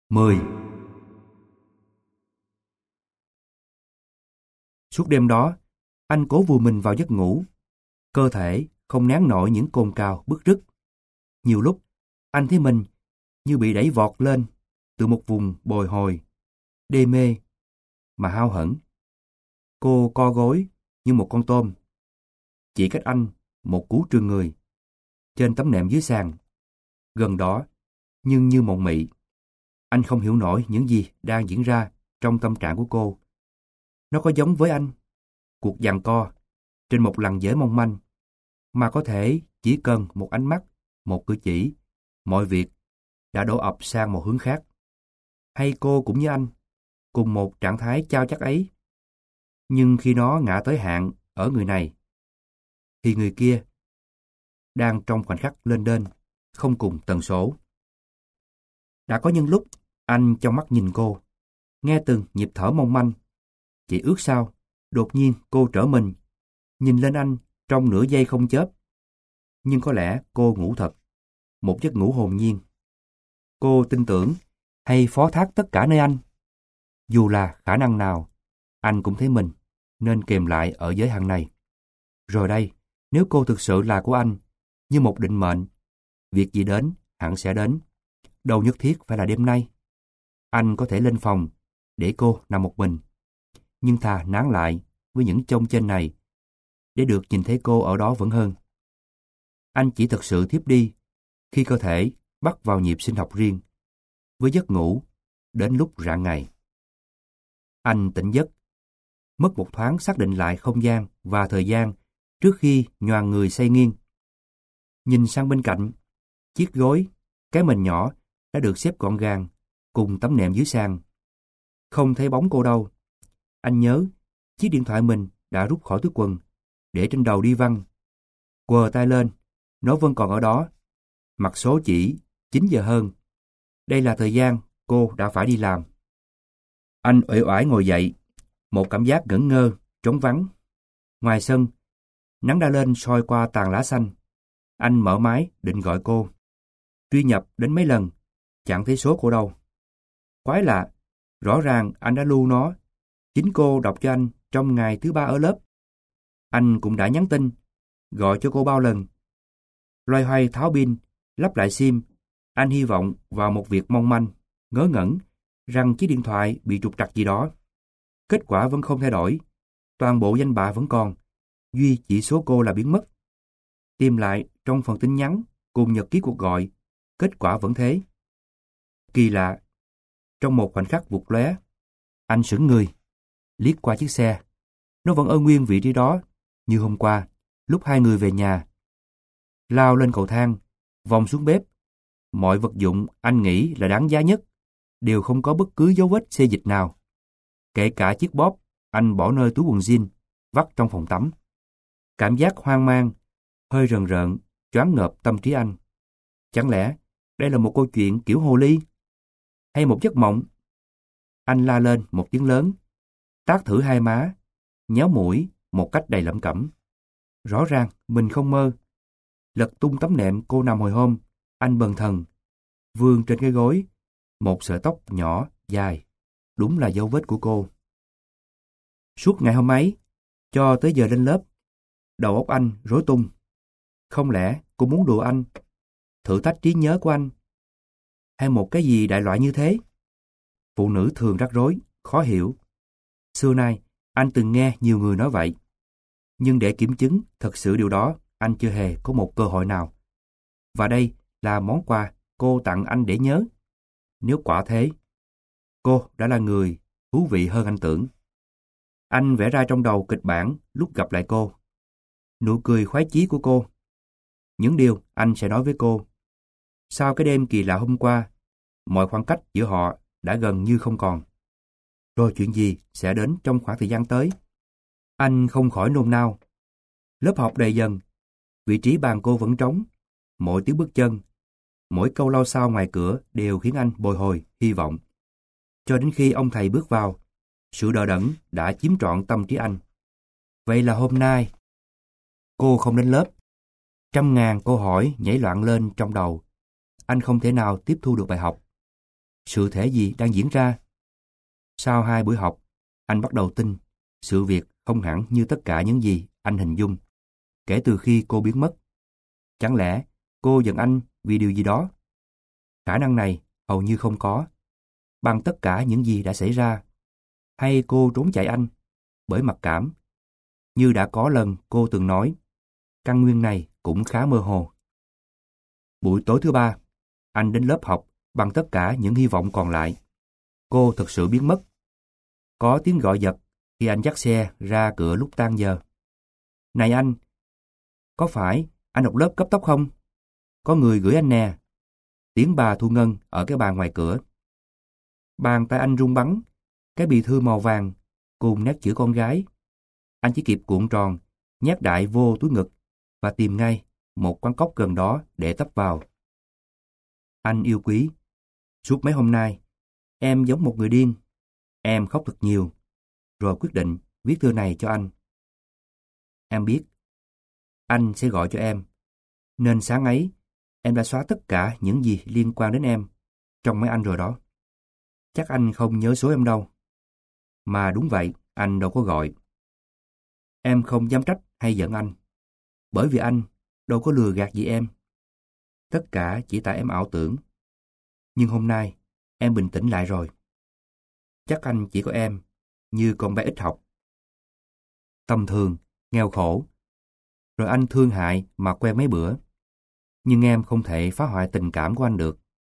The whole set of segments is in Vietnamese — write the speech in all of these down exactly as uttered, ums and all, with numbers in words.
mười. Suốt đêm đó, anh cố vùi mình vào giấc ngủ. Cơ thể không nén nổi những cồn cào bứt rứt. Nhiều lúc, anh thấy mình như bị đẩy vọt lên từ một vùng bồi hồi, đê mê mà hao hẫng. Cô co gối như một con tôm, chỉ cách anh một cú trườn người trên tấm nệm dưới sàn. Gần đó, nhưng như mộng mị, anh không hiểu nổi những gì đang diễn ra trong tâm trạng của cô. Nó có giống với anh, cuộc giằng co trên một lằn dễ mong manh, mà có thể chỉ cần một ánh mắt, một cử chỉ, mọi việc đã đổ ập sang một hướng khác. Hay cô cũng như anh, cùng một trạng thái chao chắc ấy. Nhưng khi nó ngã tới hạn ở người này, thì người kia đang trong khoảnh khắc lên đên, không cùng tần số. Đã có những lúc anh trong mắt nhìn cô, nghe từng nhịp thở mong manh. Chỉ ước sao, đột nhiên cô trở mình, nhìn lên anh trong nửa giây không chớp. Nhưng có lẽ cô ngủ thật, một giấc ngủ hồn nhiên. Cô tin tưởng hay phó thác tất cả nơi anh. Dù là khả năng nào, anh cũng thấy mình nên kèm lại ở giới hạn này. Rồi đây, nếu cô thực sự là của anh, như một định mệnh, việc gì đến hẳn sẽ đến. Đâu nhất thiết phải là đêm nay. Anh có thể lên phòng để cô nằm một mình, nhưng thà nán lại với những chông trên này để được nhìn thấy cô ở đó vẫn hơn. Anh chỉ thực sự thiếp đi khi cơ thể bắt vào nhịp sinh học riêng, với giấc ngủ đến lúc rạng ngày. Anh tỉnh giấc, mất một thoáng xác định lại không gian và thời gian trước khi nhoàng người say nghiêng. Nhìn sang bên cạnh, chiếc gối, cái mền nhỏ đã được xếp gọn gàng cùng tấm nệm dưới sàn. Không thấy bóng cô đâu. Anh nhớ chiếc điện thoại mình đã rút khỏi túi quần, để trên đầu đi văng. Quờ tay lên, nó vẫn còn ở đó. Mặt số chỉ chín giờ hơn. Đây là thời gian cô đã phải đi làm. Anh uể oải ngồi dậy, một cảm giác ngẩn ngơ, trống vắng. Ngoài sân, nắng đã lên soi qua tàn lá xanh. Anh mở máy định gọi cô. Truy nhập đến mấy lần, chẳng thấy số cô đâu. Quái lạ, rõ ràng anh đã lưu nó. Chính cô đọc cho anh trong ngày thứ ba ở lớp. Anh cũng đã nhắn tin, gọi cho cô bao lần. Loay hoay tháo pin, lắp lại sim. Anh hy vọng vào một việc mong manh, ngớ ngẩn, rằng chiếc điện thoại bị trục trặc gì đó. Kết quả vẫn không thay đổi. Toàn bộ danh bạ vẫn còn, duy chỉ số cô là biến mất. Tìm lại trong phần tin nhắn cùng nhật ký cuộc gọi, kết quả vẫn thế. Kỳ lạ, trong một khoảnh khắc vụt lóe, anh sững người, liếc qua chiếc xe. Nó vẫn ở nguyên vị trí đó, như hôm qua, lúc hai người về nhà. Lao lên cầu thang, vòng xuống bếp. Mọi vật dụng anh nghĩ là đáng giá nhất đều không có bất cứ dấu vết xê dịch nào. Kể cả chiếc bóp anh bỏ nơi túi quần jean, vắt trong phòng tắm. Cảm giác hoang mang, hơi rờn rợn, choáng ngợp tâm trí anh. Chẳng lẽ đây là một câu chuyện kiểu hồ ly? Hay một giấc mộng? Anh la lên một tiếng lớn, tát thử hai má, nhéo mũi một cách đầy lẩm cẩm. Rõ ràng mình không mơ. Lật tung tấm nệm cô nằm hồi hôm, anh bần thần, vươn trên cái gối, một sợi tóc nhỏ, dài, đúng là dấu vết của cô. Suốt ngày hôm ấy, cho tới giờ lên lớp, đầu óc anh rối tung. Không lẽ cô muốn đùa anh, thử thách trí nhớ của anh, hay một cái gì đại loại như thế? Phụ nữ thường rắc rối, khó hiểu. Xưa nay, anh từng nghe nhiều người nói vậy. Nhưng để kiểm chứng thật sự điều đó, anh chưa hề có một cơ hội nào. Và đây là món quà cô tặng anh để nhớ. Nếu quả thế, cô đã là người thú vị hơn anh tưởng. Anh vẽ ra trong đầu kịch bản lúc gặp lại cô. Nụ cười khoái chí của cô. Những điều anh sẽ nói với cô. Sau cái đêm kỳ lạ hôm qua, mọi khoảng cách giữa họ đã gần như không còn. Rồi chuyện gì sẽ đến trong khoảng thời gian tới? Anh không khỏi nôn nao. Lớp học đầy dần. Vị trí bàn cô vẫn trống. Mỗi tiếng bước chân, mỗi câu lau xao ngoài cửa đều khiến anh bồi hồi, hy vọng. Cho đến khi ông thầy bước vào, sự đờ đẫn đã chiếm trọn tâm trí anh. Vậy là hôm nay, cô không đến lớp. Trăm ngàn câu hỏi nhảy loạn lên trong đầu. Anh không thể nào tiếp thu được bài học. sự thể gì đang diễn ra. Sau hai buổi học, anh bắt đầu tin sự việc không hẳn như tất cả những gì anh hình dung. Kể từ khi cô biến mất, chẳng lẽ cô giận anh vì điều gì đó? Khả năng này hầu như không có. Bằng tất cả những gì đã xảy ra, hay cô trốn chạy anh bởi mặc cảm? Như đã có lần cô từng nói, căn nguyên này cũng khá mơ hồ. Buổi tối thứ ba, anh đến lớp học bằng tất cả những hy vọng còn lại. Cô thực sự biến mất. Có tiếng gọi giật khi anh dắt xe ra cửa lúc tan giờ. Này anh, có phải anh học lớp cấp tốc không? Có người gửi anh nè. Tiếng bà Thu Ngân ở cái bàn ngoài cửa. Bàn tay anh run bắn, cái bì thư màu vàng cùng nét chữ con gái. Anh chỉ kịp cuộn tròn, nhét đại vô túi ngực và tìm ngay một quán cóc gần đó để tấp vào. Anh yêu quý, suốt mấy hôm nay, em giống một người điên. Em khóc thật nhiều, rồi quyết định viết thư này cho anh. Em biết, anh sẽ gọi cho em, nên sáng ấy, em đã xóa tất cả những gì liên quan đến em trong máy anh rồi đó. Chắc anh không nhớ số em đâu. Mà đúng vậy, anh đâu có gọi. Em không dám trách hay giận anh, bởi vì anh đâu có lừa gạt gì em. Tất cả chỉ tại em ảo tưởng. Nhưng hôm nay, em bình tĩnh lại rồi. Chắc anh chỉ có em, như con bé ít học. Tầm thường, nghèo khổ. Rồi anh thương hại mà quen mấy bữa. Nhưng em không thể phá hoại tình cảm của anh được.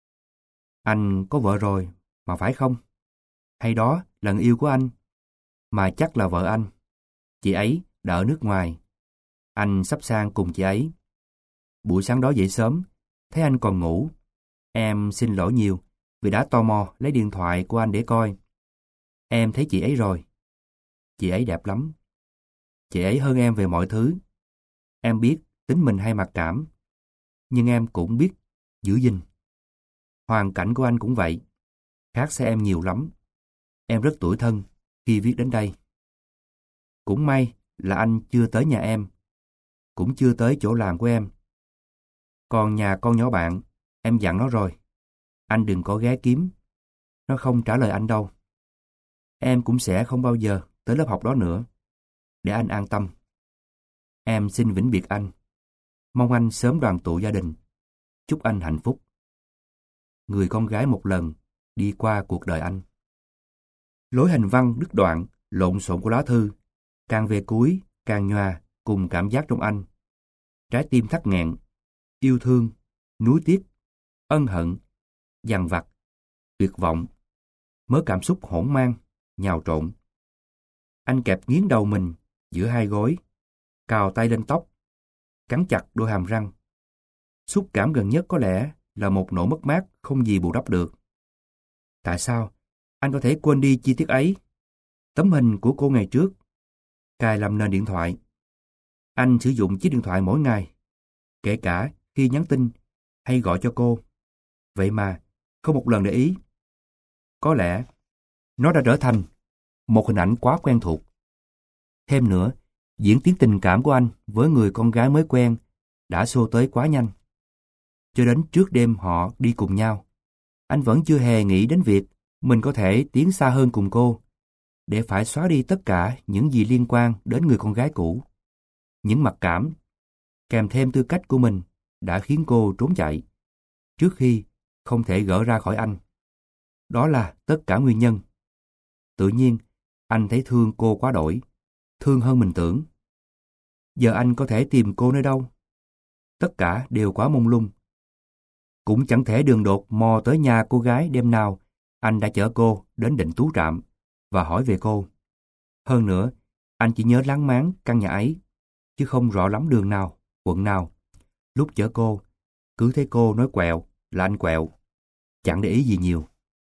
Anh có vợ rồi, mà phải không? Hay đó là người yêu của anh? Mà chắc là vợ anh. Chị ấy đã ở nước ngoài. Anh sắp sang cùng chị ấy. Buổi sáng đó dậy sớm, thấy anh còn ngủ. Em xin lỗi nhiều vì đã tò mò lấy điện thoại của anh để coi. Em thấy chị ấy rồi. Chị ấy đẹp lắm. Chị ấy hơn em về mọi thứ. Em biết tính mình hay mặc cảm, nhưng em cũng biết giữ gìn. Hoàn cảnh của anh cũng vậy. Khác xa em nhiều lắm. Em rất tủi thân khi viết đến đây. Cũng may là anh chưa tới nhà em, cũng chưa tới chỗ làm của em. Còn nhà con nhỏ bạn, em dặn nó rồi. Anh đừng có ghé kiếm. Nó không trả lời anh đâu. Em cũng sẽ không bao giờ tới lớp học đó nữa. Để anh an tâm. Em xin vĩnh biệt anh. Mong anh sớm đoàn tụ gia đình. Chúc anh hạnh phúc. Người con gái một lần đi qua cuộc đời anh. Lối hành văn đứt đoạn, lộn xộn của lá thư, càng về cuối, càng nhòa cùng cảm giác trong anh. Trái tim thắt nghẹn, yêu thương, nuối tiếc, ân hận, dằn vặt, tuyệt vọng, mớ cảm xúc hỗn mang, nhào trộn. Anh kẹp nghiến đầu mình giữa hai gối, cào tay lên tóc, cắn chặt đôi hàm răng. Xúc cảm gần nhất có lẽ là một nỗi mất mát không gì bù đắp được. Tại sao anh có thể quên đi chi tiết ấy? Tấm hình của cô ngày trước, cài làm nền điện thoại. Anh sử dụng chiếc điện thoại mỗi ngày, kể cả khi nhắn tin hay gọi cho cô. Vậy mà, không một lần để ý. Có lẽ, nó đã trở thành một hình ảnh quá quen thuộc. Thêm nữa, diễn tiến tình cảm của anh với người con gái mới quen đã xô tới quá nhanh. Cho đến trước đêm họ đi cùng nhau, anh vẫn chưa hề nghĩ đến việc mình có thể tiến xa hơn cùng cô, để phải xóa đi tất cả những gì liên quan đến người con gái cũ. Những mặc cảm, kèm thêm tư cách của mình đã khiến cô trốn chạy, trước khi không thể gỡ ra khỏi anh. Đó là tất cả nguyên nhân. Tự nhiên, anh thấy thương cô quá đổi, thương hơn mình tưởng. Giờ anh có thể tìm cô nơi đâu? Tất cả đều quá mông lung. Cũng chẳng thể đường đột mò tới nhà cô gái đêm nào anh đã chở cô đến Định Tú Trạm và hỏi về cô. Hơn nữa, anh chỉ nhớ láng máng căn nhà ấy, chứ không rõ lắm đường nào, quận nào. Lúc chở cô, cứ thấy cô nói quẹo là anh quẹo, chẳng để ý gì nhiều.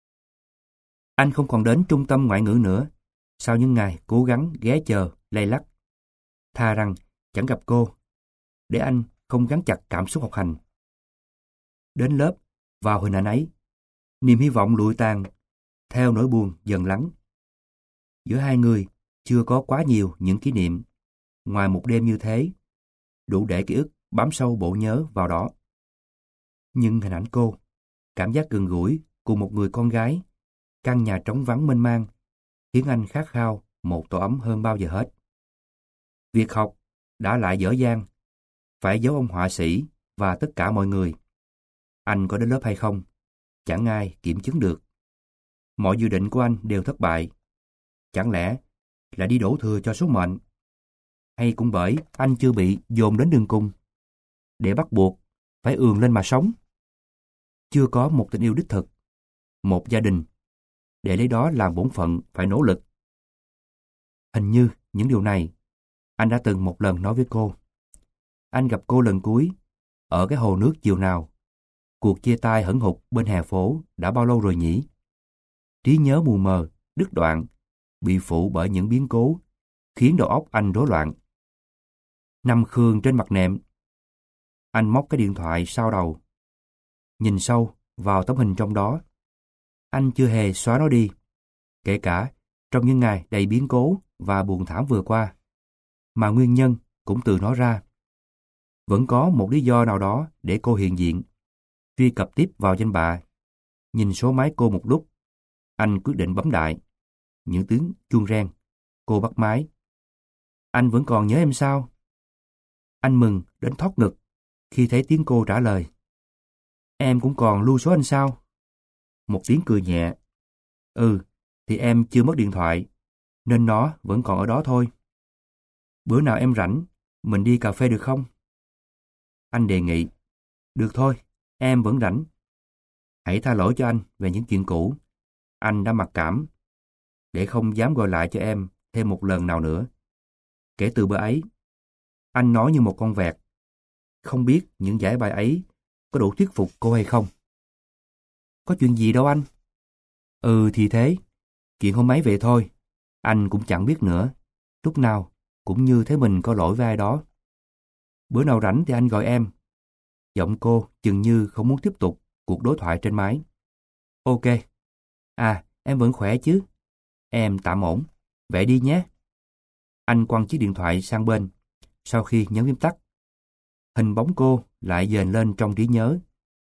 Anh không còn đến trung tâm ngoại ngữ nữa, sau những ngày cố gắng ghé chờ, lay lắc. Thà rằng chẳng gặp cô, để anh không gắn chặt cảm xúc học hành. Đến lớp, vào hình ảnh ấy, niềm hy vọng lụi tàn, theo nỗi buồn dần lắng. Giữa hai người chưa có quá nhiều những kỷ niệm, ngoài một đêm như thế, đủ để ký ức bám sâu bộ nhớ vào đó. Nhưng hình ảnh cô, cảm giác gần gũi cùng một người con gái, căn nhà trống vắng mênh mang, khiến anh khát khao một tổ ấm hơn bao giờ hết. Việc học đã lại dở dang, phải giấu ông họa sĩ và tất cả mọi người. Anh có đến lớp hay không, chẳng ai kiểm chứng được. Mọi dự định của anh đều thất bại. Chẳng lẽ là đi đổ thừa cho số mệnh? Hay cũng bởi anh chưa bị dồn đến đường cùng, để bắt buộc phải ườn lên mà sống? Chưa có một tình yêu đích thực, một gia đình, để lấy đó làm bổn phận phải nỗ lực. Hình như những điều này anh đã từng một lần nói với cô. Anh gặp cô lần cuối ở cái hồ nước chiều nào. Cuộc chia tay hẫng hụt bên hè phố đã bao lâu rồi nhỉ? Trí nhớ mù mờ, đứt đoạn, bị phụ bởi những biến cố, khiến đầu óc anh rối loạn. Nằm khườn trên mặt nệm, anh móc cái điện thoại sau đầu, nhìn sâu vào tấm hình trong đó. Anh chưa hề xóa nó đi, kể cả trong những ngày đầy biến cố và buồn thảm vừa qua, mà nguyên nhân cũng từ nó ra. Vẫn có một lý do nào đó để cô hiện diện. Truy cập tiếp vào danh bạ, nhìn số máy cô một lúc, anh quyết định bấm đại. Những tiếng chuông reng, cô bắt máy. Anh vẫn còn nhớ em sao? Anh mừng đến thót ngực khi thấy tiếng cô trả lời. Em cũng còn lưu số anh sao? Một tiếng cười nhẹ. Ừ, thì em chưa mất điện thoại, nên nó vẫn còn ở đó thôi. Bữa nào em rảnh, mình đi cà phê được không? Anh đề nghị. Được thôi, em vẫn rảnh. Hãy tha lỗi cho anh về những chuyện cũ. Anh đã mặc cảm, để không dám gọi lại cho em thêm một lần nào nữa. Kể từ bữa ấy, anh nói như một con vẹt. Không biết những giải bài ấy có đủ thuyết phục cô hay không? Có chuyện gì đâu anh. Ừ thì thế, chuyện hôm ấy về thôi. Anh cũng chẳng biết nữa. Lúc nào cũng như thấy mình có lỗi với ai đó. Bữa nào rảnh thì anh gọi em. Giọng cô chừng như không muốn tiếp tục cuộc đối thoại trên máy. Ok. À, em vẫn khỏe chứ? Em tạm ổn. Vậy đi nhé. Anh quăng chiếc điện thoại sang bên. Sau khi nhấn phím tắt, hình bóng cô lại dền lên trong trí nhớ.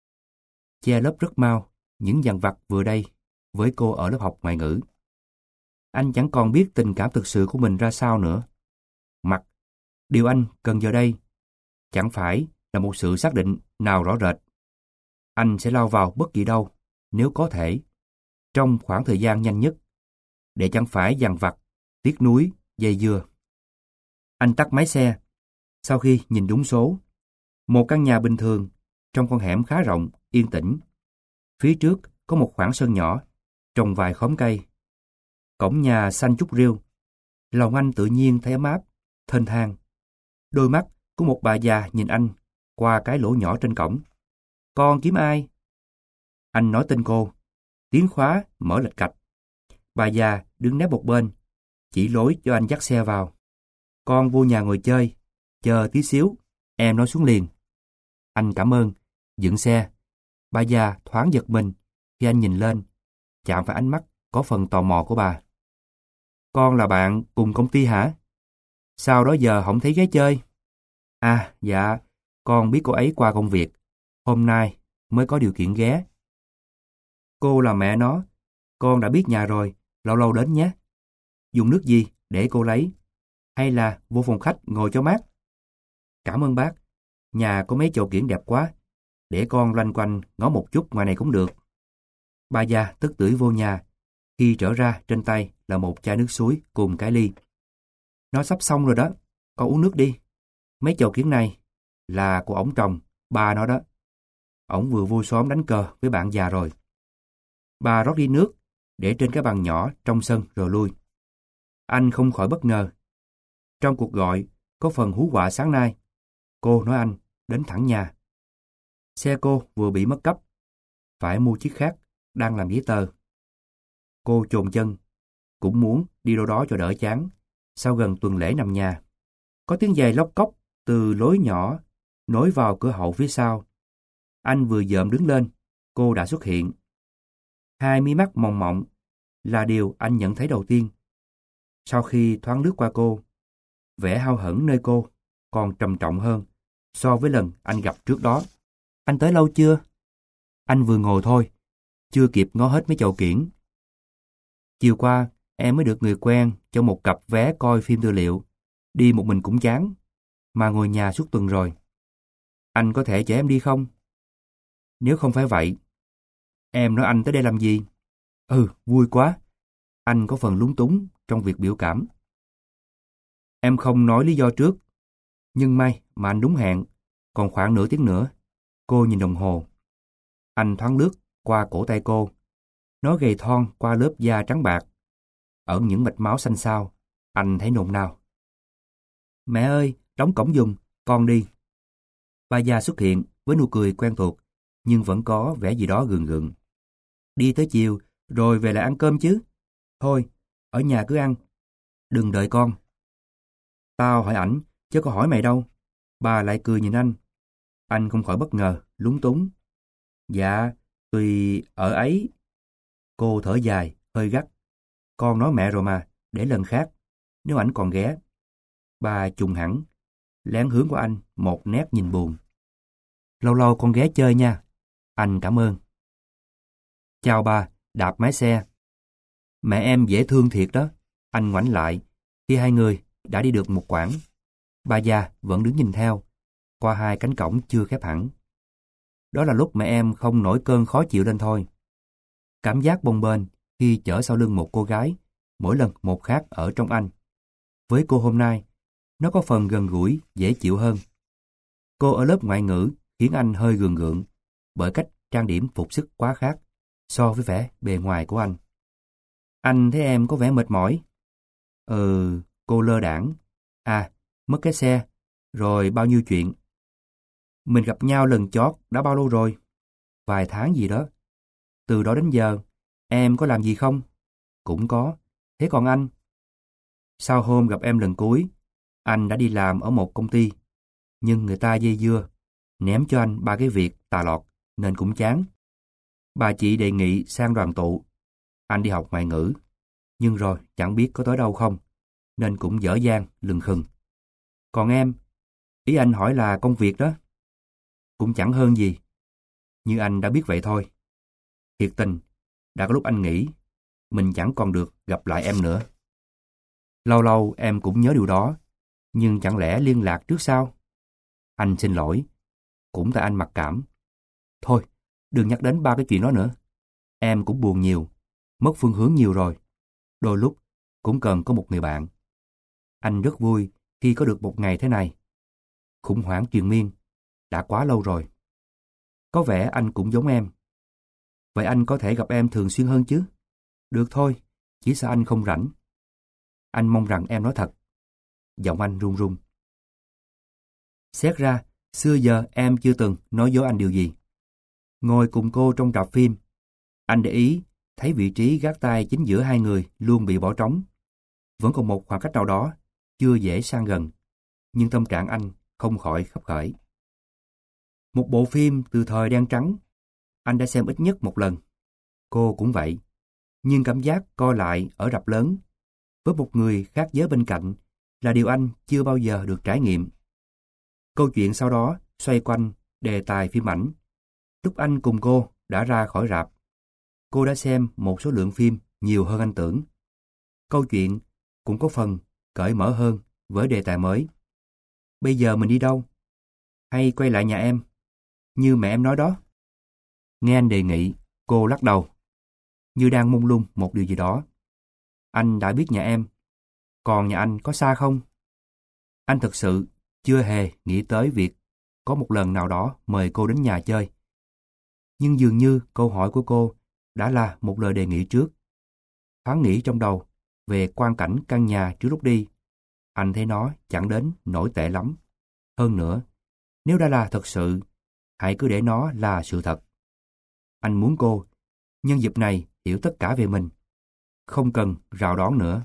Che lấp rất mau những dằn vặt vừa đây với cô ở lớp học ngoại ngữ. Anh chẳng còn biết tình cảm thực sự của mình ra sao nữa. Mặc, điều anh cần giờ đây chẳng phải là một sự xác định nào rõ rệt. Anh sẽ lao vào bất kỳ đâu, nếu có thể, trong khoảng thời gian nhanh nhất, để chẳng phải dằn vặt, tiếc nuối, dây dưa. Anh tắt máy xe. Sau khi nhìn đúng số, một căn nhà bình thường, trong con hẻm khá rộng, yên tĩnh. Phía trước có một khoảng sân nhỏ, trồng vài khóm cây. Cổng nhà xanh chút rêu. Lòng anh tự nhiên thấy ấm áp, thênh thang. Đôi mắt của một bà già nhìn anh qua cái lỗ nhỏ trên cổng. Con kiếm ai? Anh nói tên cô. Tiếng khóa mở lệch cạch. Bà già đứng nép một bên, chỉ lối cho anh dắt xe vào. Con vô nhà ngồi chơi, chờ tí xíu, em nói xuống liền. Anh cảm ơn, dựng xe. Bà già thoáng giật mình khi anh nhìn lên, chạm phải ánh mắt có phần tò mò của bà. Con là bạn cùng công ty hả? Sao đó giờ không thấy ghé chơi? À, dạ, con biết cô ấy qua công việc. Hôm nay mới có điều kiện ghé. Cô là mẹ nó. Con đã biết nhà rồi, lâu lâu đến nhé. Dùng nước gì để cô lấy? Hay là vô phòng khách ngồi cho mát? Cảm ơn bác. Nhà có mấy chậu kiển đẹp quá. Để con loanh quanh ngó một chút ngoài này cũng được. Bà già tức tưởi vô nhà. Khi trở ra trên tay là một chai nước suối cùng cái ly. Nó sắp xong rồi đó. Con uống nước đi. Mấy chậu kiển này là của ổng trồng, ba nó đó. Ổng vừa vô xóm đánh cờ với bạn già rồi. Bà rót ly nước để trên cái bàn nhỏ trong sân rồi lui. Anh không khỏi bất ngờ. Trong cuộc gọi có phần hú họa sáng nay. Cô nói anh đến thẳng nhà. Xe cô vừa bị mất cắp, phải mua chiếc khác, đang làm giấy tờ. Cô chồn chân, cũng muốn đi đâu đó cho đỡ chán, sau gần tuần lễ nằm nhà. Có tiếng giày lóc cóc từ lối nhỏ nối vào cửa hậu phía sau. Anh vừa dợm đứng lên, cô đã xuất hiện. Hai mí mắt mòng mọng là điều anh nhận thấy đầu tiên. Sau khi thoáng lướt qua cô, vẻ hao hững nơi cô còn trầm trọng hơn so với lần anh gặp trước đó. Anh tới lâu chưa? Anh vừa ngồi thôi, chưa kịp ngó hết mấy chầu kiển. Chiều qua, em mới được người quen cho một cặp vé coi phim tư liệu. Đi một mình cũng chán, mà ngồi nhà suốt tuần rồi. Anh có thể chở em đi không? Nếu không phải vậy, em nói anh tới đây làm gì? Ừ, vui quá. Anh có phần lúng túng trong việc biểu cảm. Em không nói lý do trước, nhưng may mà anh đúng hẹn, còn khoảng nửa tiếng nữa. Cô nhìn đồng hồ. Anh thoáng lướt qua cổ tay cô. Nó gầy thon qua lớp da trắng bạc. Ở những mạch máu xanh xao, anh thấy nôn nao. Mẹ ơi, đóng cổng giùm, con đi. Bà già xuất hiện với nụ cười quen thuộc, nhưng vẫn có vẻ gì đó gượng gượng. Đi tới chiều, rồi về lại ăn cơm chứ. Thôi, ở nhà cứ ăn. Đừng đợi con. Tao hỏi ảnh, chứ có hỏi mày đâu. Bà lại cười nhìn anh. Anh không khỏi bất ngờ, lúng túng. Dạ, tùy ở ấy. Cô thở dài, hơi gắt. Con nói mẹ rồi mà, để lần khác, nếu ảnh còn ghé. Bà trùng hẳn, lén hướng qua anh một nét nhìn buồn. Lâu lâu con ghé chơi nha. Anh cảm ơn. Chào bà, đạp máy xe. Mẹ em dễ thương thiệt đó. Anh ngoảnh lại, khi hai người đã đi được một quãng. Bà già vẫn đứng nhìn theo, qua hai cánh cổng chưa khép hẳn. Đó là lúc mẹ em không nổi cơn khó chịu lên thôi. Cảm giác bồng bềnh khi chở sau lưng một cô gái, mỗi lần một khác ở trong anh. Với cô hôm nay, nó có phần gần gũi, dễ chịu hơn. Cô ở lớp ngoại ngữ khiến anh hơi gượng gượng, bởi cách trang điểm phục sức quá khác so với vẻ bề ngoài của anh. Anh thấy em có vẻ mệt mỏi. Ừ, cô lơ đãng. À, mất cái xe, rồi bao nhiêu chuyện. Mình gặp nhau lần chót đã bao lâu rồi? Vài tháng gì đó. Từ đó đến giờ, em có làm gì không? Cũng có. Thế còn anh? Sau hôm gặp em lần cuối, anh đã đi làm ở một công ty. Nhưng người ta dây dưa, ném cho anh ba cái việc tà lọt, nên cũng chán. Bà chị đề nghị sang đoàn tụ. Anh đi học ngoại ngữ. Nhưng rồi chẳng biết có tới đâu không, nên cũng dở dang, lừng khừng. Còn em, ý anh hỏi là công việc đó. Cũng chẳng hơn gì. Như anh đã biết vậy thôi. Thiệt tình, đã có lúc anh nghĩ mình chẳng còn được gặp lại em nữa. Lâu lâu em cũng nhớ điều đó, nhưng chẳng lẽ liên lạc trước sau? Anh xin lỗi, cũng tại anh mặc cảm. Thôi, đừng nhắc đến ba cái chuyện đó nữa. Em cũng buồn nhiều, mất phương hướng nhiều rồi. Đôi lúc cũng cần có một người bạn. Anh rất vui khi có được một ngày thế này. Khủng hoảng triền miên, đã quá lâu rồi. Có vẻ anh cũng giống em. Vậy anh có thể gặp em thường xuyên hơn chứ? Được thôi, chỉ sợ anh không rảnh. Anh mong rằng em nói thật. Giọng anh run run. Xét ra, xưa giờ em chưa từng nói dối anh điều gì. Ngồi cùng cô trong rạp phim, anh để ý thấy vị trí gác tay chính giữa hai người luôn bị bỏ trống. Vẫn còn một khoảng cách nào đó, chưa dễ sang gần, nhưng tâm trạng anh không khỏi khấp khởi. Một bộ phim từ thời đen trắng, anh đã xem ít nhất một lần. Cô cũng vậy, nhưng cảm giác co lại ở rạp lớn, với một người khác giới bên cạnh, là điều anh chưa bao giờ được trải nghiệm. Câu chuyện sau đó xoay quanh đề tài phim ảnh. Lúc anh cùng cô đã ra khỏi rạp, cô đã xem một số lượng phim nhiều hơn anh tưởng. Câu chuyện cũng có phần cởi mở hơn với đề tài mới. Bây giờ mình đi đâu? Hay quay lại nhà em? Như mẹ em nói đó. Nghe anh đề nghị, cô lắc đầu, như đang mông lung một điều gì đó. Anh đã biết nhà em. Còn nhà anh có xa không? Anh thực sự chưa hề nghĩ tới việc có một lần nào đó mời cô đến nhà chơi. Nhưng dường như câu hỏi của cô đã là một lời đề nghị trước. Thoáng nghĩ trong đầu về quang cảnh căn nhà trước lúc đi. Anh thấy nó chẳng đến nổi tệ lắm. Hơn nữa, nếu đã là thật sự, hãy cứ để nó là sự thật. Anh muốn cô, nhân dịp này, hiểu tất cả về mình. Không cần rào đón nữa.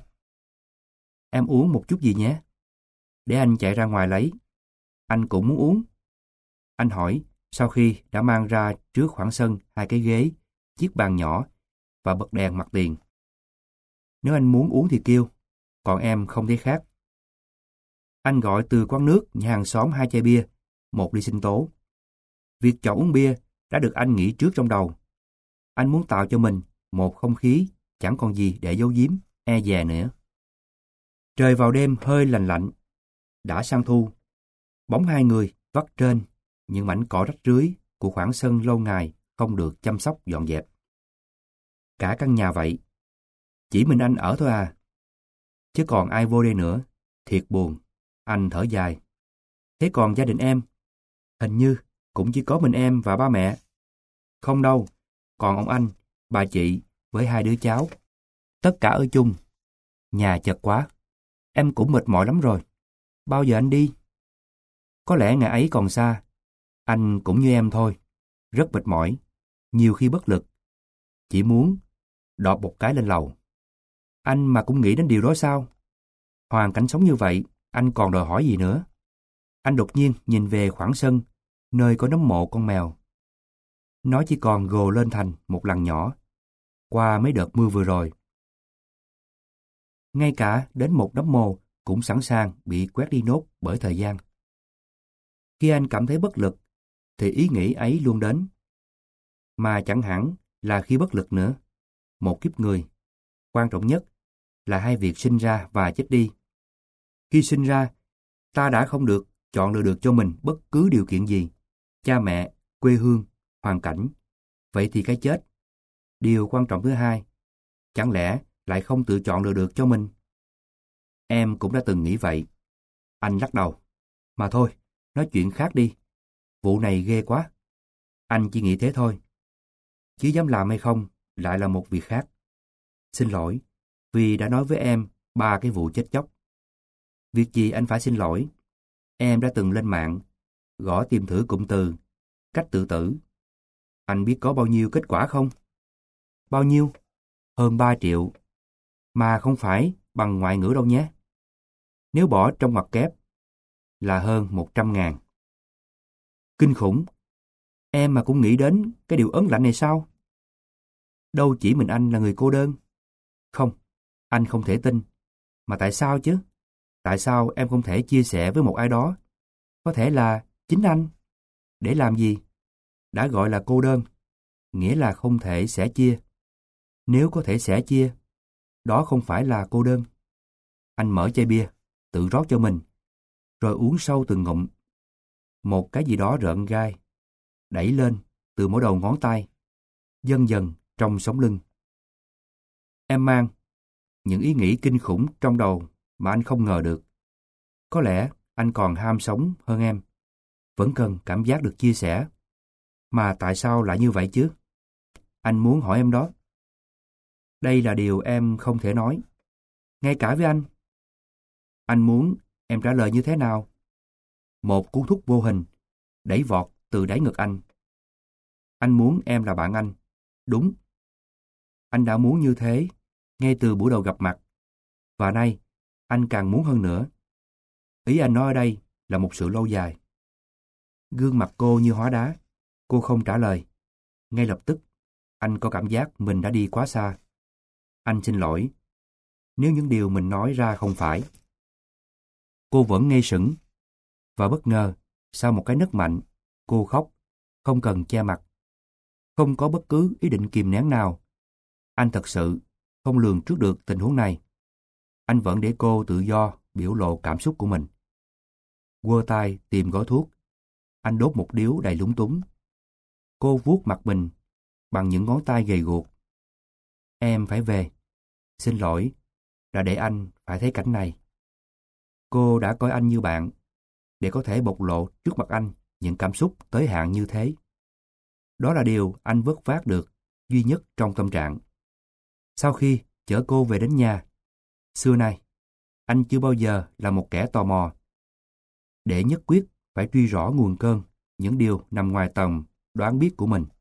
Em uống một chút gì nhé? Để anh chạy ra ngoài lấy. Anh cũng muốn uống. Anh hỏi, sau khi đã mang ra trước khoảng sân hai cái ghế, chiếc bàn nhỏ và bật đèn mặt tiền. Nếu anh muốn uống thì kêu, còn em không thấy khác. Anh gọi từ quán nước nhà hàng xóm hai chai bia, một ly sinh tố. Việc chọn uống bia đã được anh nghĩ trước trong đầu. Anh muốn tạo cho mình một không khí chẳng còn gì để giấu giếm, e dè nữa. Trời vào đêm hơi lành lạnh, đã sang thu. Bóng hai người vắt trên những mảnh cỏ rách rưới của khoảng sân lâu ngày không được chăm sóc dọn dẹp. Cả căn nhà vậy, chỉ mình anh ở thôi à. Chứ còn ai vô đây nữa, thiệt buồn. Anh thở dài. Thế còn gia đình em? Hình như cũng chỉ có mình em và ba mẹ. Không đâu, còn ông anh, bà chị với hai đứa cháu. Tất cả ở chung. Nhà chật quá. Em cũng mệt mỏi lắm rồi. Bao giờ anh đi? Có lẽ ngày ấy còn xa. Anh cũng như em thôi. Rất mệt mỏi. Nhiều khi bất lực. Chỉ muốn đọt một cái lên lầu. Anh mà cũng nghĩ đến điều đó sao? Hoàn cảnh sống như vậy, anh còn đòi hỏi gì nữa? Anh đột nhiên nhìn về khoảng sân, nơi có nấm mộ con mèo. Nó chỉ còn gồ lên thành một lằn nhỏ, qua mấy đợt mưa vừa rồi. Ngay cả đến một nấm mồ cũng sẵn sàng bị quét đi nốt bởi thời gian. Khi anh cảm thấy bất lực, thì ý nghĩ ấy luôn đến. Mà chẳng hẳn là khi bất lực nữa. Một kiếp người, quan trọng nhất là hai việc sinh ra và chết đi. Khi sinh ra, ta đã không được chọn lựa được cho mình bất cứ điều kiện gì. Cha mẹ, quê hương, hoàn cảnh. Vậy thì cái chết, điều quan trọng thứ hai, chẳng lẽ lại không tự chọn lựa được cho mình? Em cũng đã từng nghĩ vậy. Anh lắc đầu. Mà thôi, nói chuyện khác đi. Vụ này ghê quá. Anh chỉ nghĩ thế thôi. Chứ dám làm hay không lại là một việc khác. Xin lỗi, vì đã nói với em ba cái vụ chết chóc. Việc gì anh phải xin lỗi? Em đã từng lên mạng, gõ tìm thử cụm từ, cách tự tử. Anh biết có bao nhiêu kết quả không? Bao nhiêu? Hơn ba triệu. Mà không phải bằng ngoại ngữ đâu nhé. Nếu bỏ trong ngoặc kép, là hơn một trăm ngàn. Kinh khủng. Em mà cũng nghĩ đến cái điều ớn lạnh này sao? Đâu chỉ mình anh là người cô đơn. Không, anh không thể tin. Mà tại sao chứ? Tại sao em không thể chia sẻ với một ai đó? Có thể là chính anh. Để làm gì? Đã gọi là cô đơn, nghĩa là không thể sẻ chia. Nếu có thể sẻ chia, đó không phải là cô đơn. Anh mở chai bia, tự rót cho mình, rồi uống sâu từng ngụm. Một cái gì đó rợn gai, đẩy lên từ mỗi đầu ngón tay, dần dần trong sống lưng. Em mang những ý nghĩ kinh khủng trong đầu mà anh không ngờ được. Có lẽ anh còn ham sống hơn em, vẫn cần cảm giác được chia sẻ. Mà tại sao lại như vậy chứ? Anh muốn hỏi em đó. Đây là điều em không thể nói, ngay cả với anh. Anh muốn em trả lời như thế nào? Một cú thúc vô hình, đẩy vọt từ đáy ngực anh. Anh muốn em là bạn anh. Đúng. Anh đã muốn như thế, ngay từ buổi đầu gặp mặt. Và nay, anh càng muốn hơn nữa. Ý anh nói ở đây là một sự lâu dài. Gương mặt cô như hóa đá. Cô không trả lời. Ngay lập tức, anh có cảm giác mình đã đi quá xa. Anh xin lỗi. Nếu những điều mình nói ra không phải. Cô vẫn ngây sững. Và bất ngờ, sau một cái nấc mạnh, cô khóc, không cần che mặt. Không có bất cứ ý định kìm nén nào. Anh thật sự không lường trước được tình huống này. Anh vẫn để cô tự do biểu lộ cảm xúc của mình. Quơ tay tìm gói thuốc. Anh đốt một điếu đầy lúng túng. Cô vuốt mặt mình bằng những ngón tay gầy guộc. Em phải về. Xin lỗi, đã để anh phải thấy cảnh này. Cô đã coi anh như bạn, để có thể bộc lộ trước mặt anh những cảm xúc tới hạn như thế. Đó là điều anh vất vát được duy nhất trong tâm trạng. Sau khi chở cô về đến nhà, xưa nay, anh chưa bao giờ là một kẻ tò mò, để nhất quyết phải truy rõ nguồn cơn những điều nằm ngoài tầm đoán biết của mình.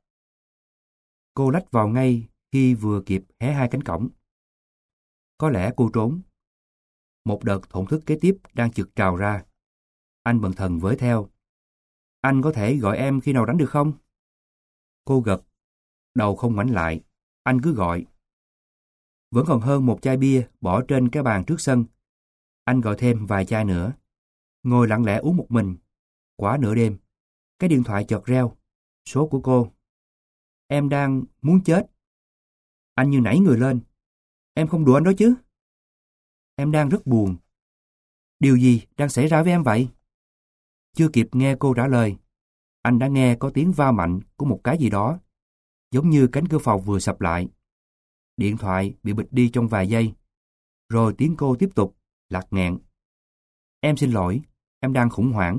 Cô lách vào ngay khi vừa kịp hé hai cánh cổng. Có lẽ cô trốn. Một đợt thổn thức kế tiếp đang chực trào ra. Anh bần thần với theo. Anh có thể gọi em khi nào rảnh được không? Cô gật. Đầu không ngoảnh lại. Anh cứ gọi. Vẫn còn hơn một chai bia bỏ trên cái bàn trước sân. Anh gọi thêm vài chai nữa. Ngồi lặng lẽ uống một mình. Quá nửa đêm. Cái điện thoại chợt reo. Số của cô. Em đang muốn chết. Anh như nảy người lên. Em không đùa anh đó chứ? Em đang rất buồn. Điều gì đang xảy ra với em vậy? Chưa kịp nghe cô trả lời, anh đã nghe có tiếng va mạnh của một cái gì đó, giống như cánh cửa phòng vừa sập lại. Điện thoại bị bịch đi trong vài giây, rồi tiếng cô tiếp tục, lạc nghẹn. Em xin lỗi, em đang khủng hoảng.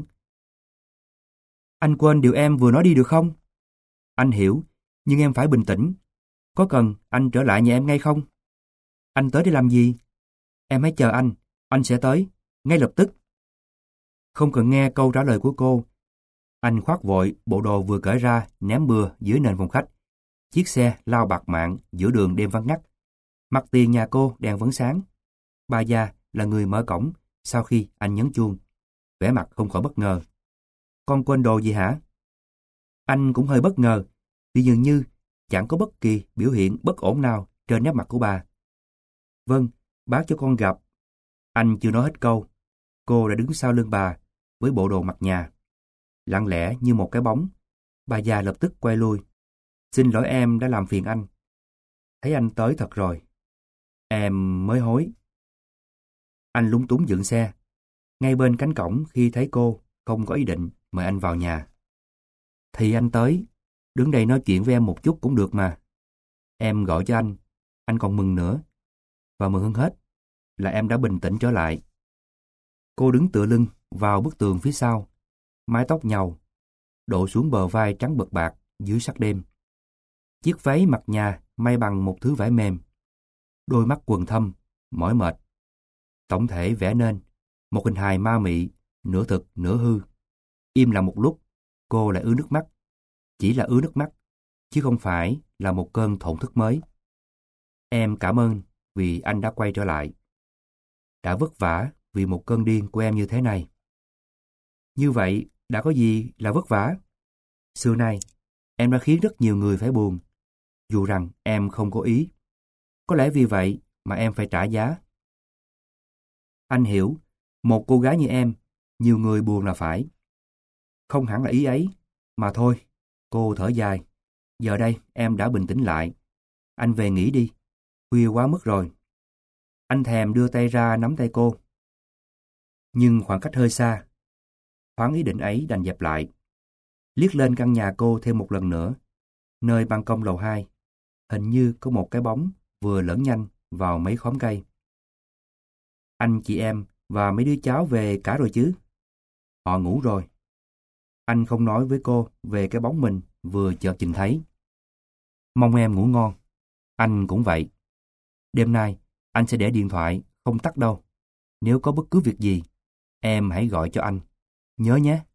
Anh quên điều em vừa nói đi được không? Anh hiểu, nhưng em phải bình tĩnh. Có cần anh trở lại nhà em ngay không? Anh tới để làm gì? Em hãy chờ anh, anh sẽ tới, ngay lập tức. Không cần nghe câu trả lời của cô. Anh khoác vội bộ đồ vừa cởi ra, ném bừa dưới nền phòng khách. Chiếc xe lao bạt mạng giữa đường đêm vắng ngắt. Mặt tiền nhà cô đèn vẫn sáng. Bà già là người mở cổng sau khi anh nhấn chuông. Vẻ mặt không khỏi bất ngờ. Con quên đồ gì hả? Anh cũng hơi bất ngờ, vì dường như chẳng có bất kỳ biểu hiện bất ổn nào trên nét mặt của bà. Vâng, bác cho con gặp. Anh chưa nói hết câu. Cô đã đứng sau lưng bà với bộ đồ mặc nhà. Lặng lẽ như một cái bóng. Bà già lập tức quay lui. Xin lỗi em đã làm phiền anh. Thấy anh tới thật rồi. Em mới hối. Anh lúng túng dựng xe. Ngay bên cánh cổng khi thấy cô không có ý định mời anh vào nhà. Thì anh tới. Đứng đây nói chuyện với em một chút cũng được mà. Em gọi cho anh. Anh còn mừng nữa. Và mừng hơn hết là em đã bình tĩnh trở lại. Cô đứng tựa lưng vào bức tường phía sau. Mái tóc nhàu đổ xuống bờ vai trắng bợt bạc dưới sắc đêm. Chiếc váy mặc nhà may bằng một thứ vải mềm. Đôi mắt quầng thâm, mỏi mệt. Tổng thể vẽ nên một hình hài ma mị, nửa thực nửa hư. Im lặng một lúc, cô lại ứa nước mắt. Chỉ là ứa nước mắt, chứ không phải là một cơn thổn thức mới. Em cảm ơn vì anh đã quay trở lại. Đã vất vả vì một cơn điên của em như thế này. Như vậy đã có gì là vất vả? Xưa nay, em đã khiến rất nhiều người phải buồn, dù rằng em không có ý. Có lẽ vì vậy mà em phải trả giá. Anh hiểu, một cô gái như em, nhiều người buồn là phải. Không hẳn là ý ấy, mà thôi. Cô thở dài. Giờ đây em đã bình tĩnh lại. Anh về nghỉ đi, khuya quá mất rồi. Anh thèm đưa tay ra nắm tay cô. Nhưng khoảng cách hơi xa. Thoáng ý định ấy đành dẹp lại. Liếc lên căn nhà cô thêm một lần nữa. Nơi ban công lầu hai, hình như có một cái bóng vừa lẫn nhanh vào mấy khóm cây. Anh chị em và mấy đứa cháu về cả rồi chứ? Họ ngủ rồi. Anh không nói với cô về cái bóng mình vừa chợt nhìn thấy. Mong em ngủ ngon. Anh cũng vậy. Đêm nay, anh sẽ để điện thoại không tắt đâu. Nếu có bất cứ việc gì, em hãy gọi cho anh. Nhớ nhé.